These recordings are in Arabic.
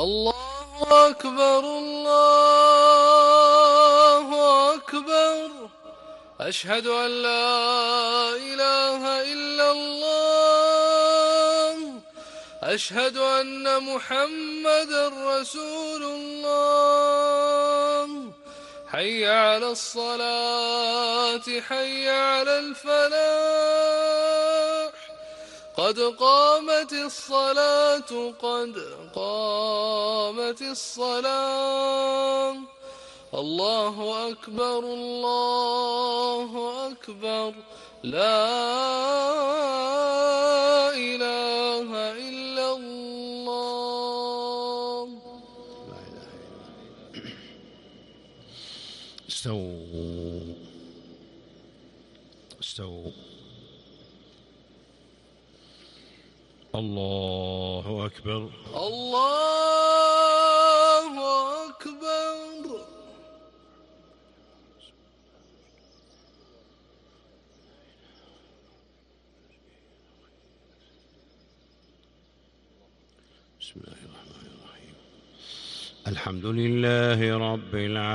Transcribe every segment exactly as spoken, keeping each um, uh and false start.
الله أكبر الله أكبر. أشهد أن لا إله إلا الله. أشهد أن محمدا رسول الله. حي على الصلاة حي على الفلاح. قد قامت الصلاة قد قامت الصلاة. الله أكبر الله أكبر. لا إله إلا الله. استووا استووا. الله أكبر الله أكبر. بسم الله الرحمن الرحيم. الحمد لله رب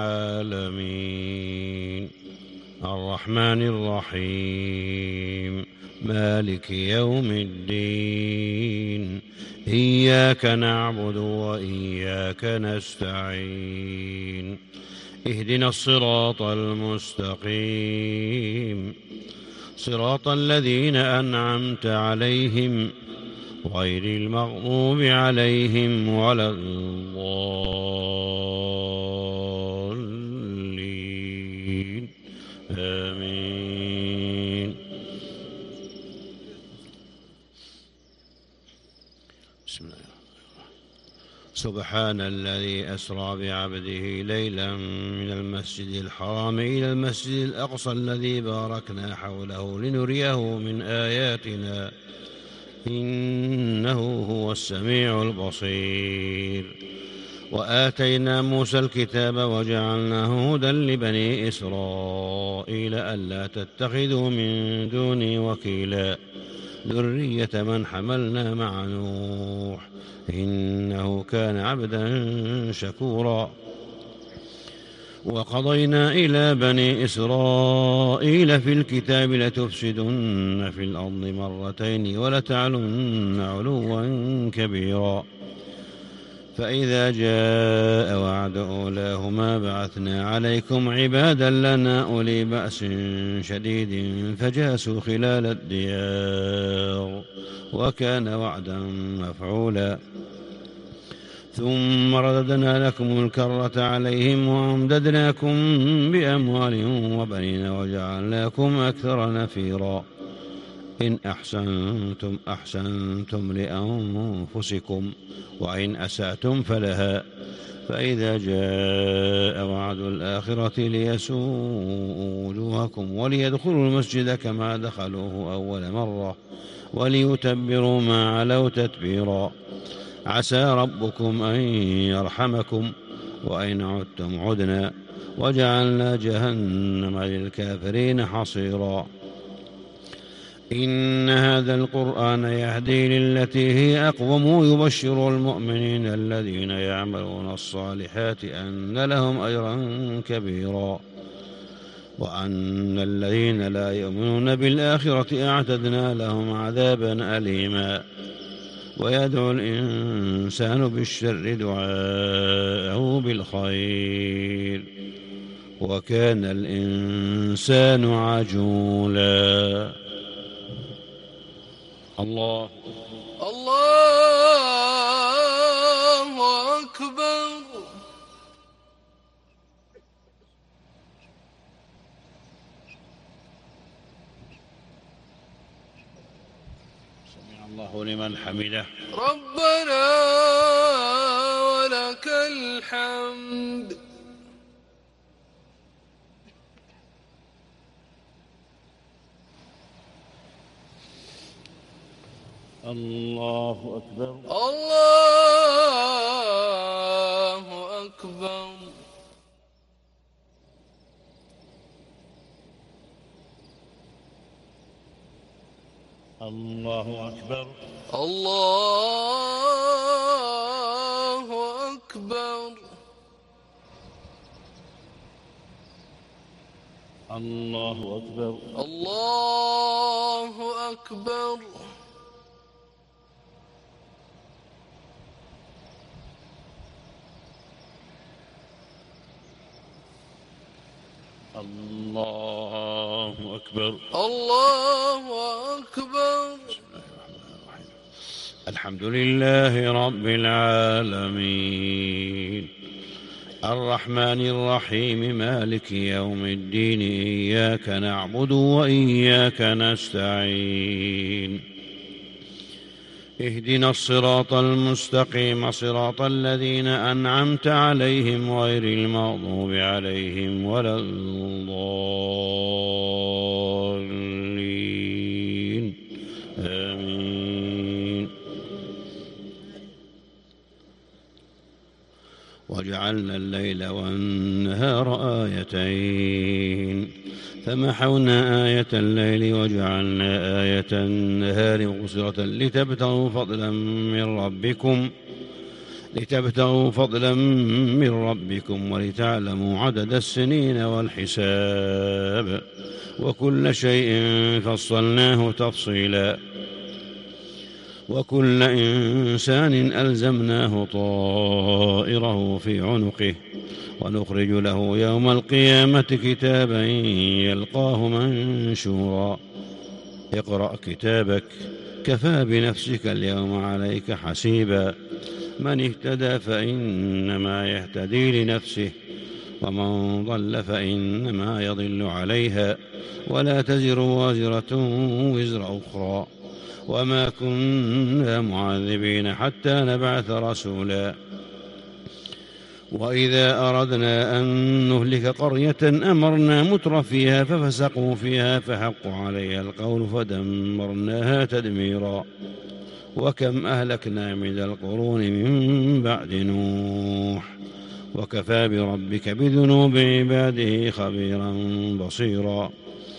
العالمين الرحمن الرحيم مالك يوم الدين. إياك نعبد وإياك نستعين. اهدنا الصراط المستقيم صراط الذين أنعمت عليهم غير المغضوب عليهم ولا الضالين. آمين. بسم الله الرحمن الرحيم. سبحان الذي أسرى بعبده ليلا من المسجد الحرام إلى المسجد الأقصى الذي باركنا حوله لنريه من آياتنا إنه هو السميع البصير. وآتينا موسى الكتاب وجعلناه هدى لبني إسرائيل ألا تتخذوا من دوني وكيلا ذرية من حملنا مع نوح إنه كان عبدا شكورا. وقضينا إلى بني إسرائيل في الكتاب لتفسدن في الأرض مرتين ولتعلن علوا كبيرا. فإذا جاء وعد أولاهما بعثنا عليكم عبادا لنا أولي بأس شديد فجاسوا خلال الديار وكان وعدا مفعولا. ثم رددنا لكم الكرة عليهم وأمددناكم بأموال وبنين وجعلناكم أكثر نفيرا. إن أحسنتم أحسنتم لأنفسكم وإن أسأتم فلها. فإذا جاء وعد الآخرة ليسوءوا وجوهكم وليدخلوا المسجد كما دخلوه أول مرة وليتبروا ما علوا تتبيرا. عسى ربكم أن يرحمكم وإن عدتم عدنا وجعلنا جهنم للكافرين حصيرا. إن هذا القرآن يهدي للتي هي أقوم يبشر المؤمنين الذين يعملون الصالحات أن لهم أجرا كبيرا وأن الذين لا يؤمنون بالآخرة أعتدنا لهم عذابا أليما. ويدعو الإنسان بالشر دعاءه بالخير وكان الإنسان عجولا. الله الله أكبر. سمع الله لمن حمده. ربنا ولك الحمد. الله أكبر. الله أكبر. الله أكبر. الله أكبر. الله أكبر. الله أكبر. الله أكبر. الله أكبر. الحمد لله رب العالمين الرحمن الرحيم مالك يوم الدين إياك نعبد وإياك نستعين اهدنا الصراط المستقيم صراط الذين أنعمت عليهم غير المغضوب عليهم ولا الضالين آمين. وجعلنا الليل والنهار آيتين فمحونا آية الليل وجعلنا آية النهار مبصرة لتبتغوا فضلا من ربكم لتبتغوا فضلا من ربكم ولتعلموا عدد السنين والحساب وكل شيء فصلناه تفصيلا وكل إنسان ألزمناه طائره في عنقه ونخرج له يوم القيامة كتابا يلقاه منشورا اقرأ كتابك كفى بنفسك اليوم عليك حسيبا من اهتدى فإنما يهتدي لنفسه ومن ضل فإنما يضل عليها ولا تزر وازرة وزر أخرى وما كنا معذبين حتى نبعث رسولا وإذا أردنا أن نهلك قرية أمرنا متر فيها ففسقوا فيها فحق عليها القول فدمرناها تدميرا وكم أهلكنا من القرون من بعد نوح وكفى بربك بذنوب عباده خبيرا بصيرا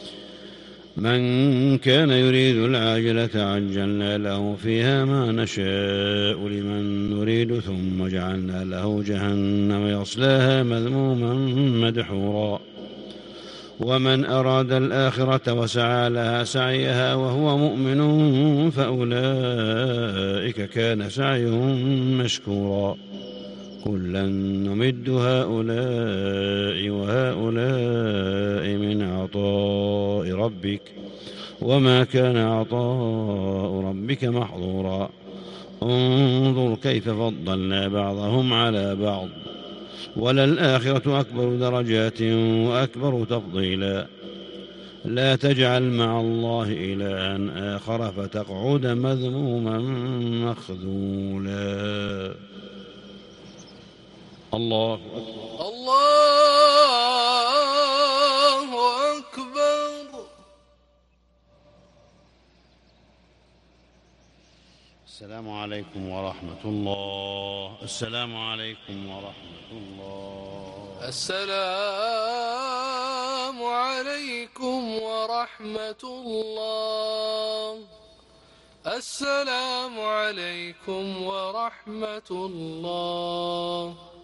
من كان يريد العاجلة عجلنا له فيها ما نشاء لمن نريد ثم جعلنا له جهنم يصلاها مذموما مدحورا ومن أراد الآخرة وسعى لها سعيها وهو مؤمن فأولئك كان سعيهم مشكورا كلا نمد هؤلاء وهؤلاء من عطاء ربك وما كان عطاء ربك محظورا انظر كيف فضلنا بعضهم على بعض وللآخرة أكبر درجات وأكبر تفضيلا لا تجعل مع الله إلها آخر فتقعد مذموما مخذولا. الله أكبر. الله أكبر. السلام عليكم ورحمة الله. السلام عليكم ورحمة الله. السلام عليكم ورحمة الله. السلام عليكم ورحمة الله.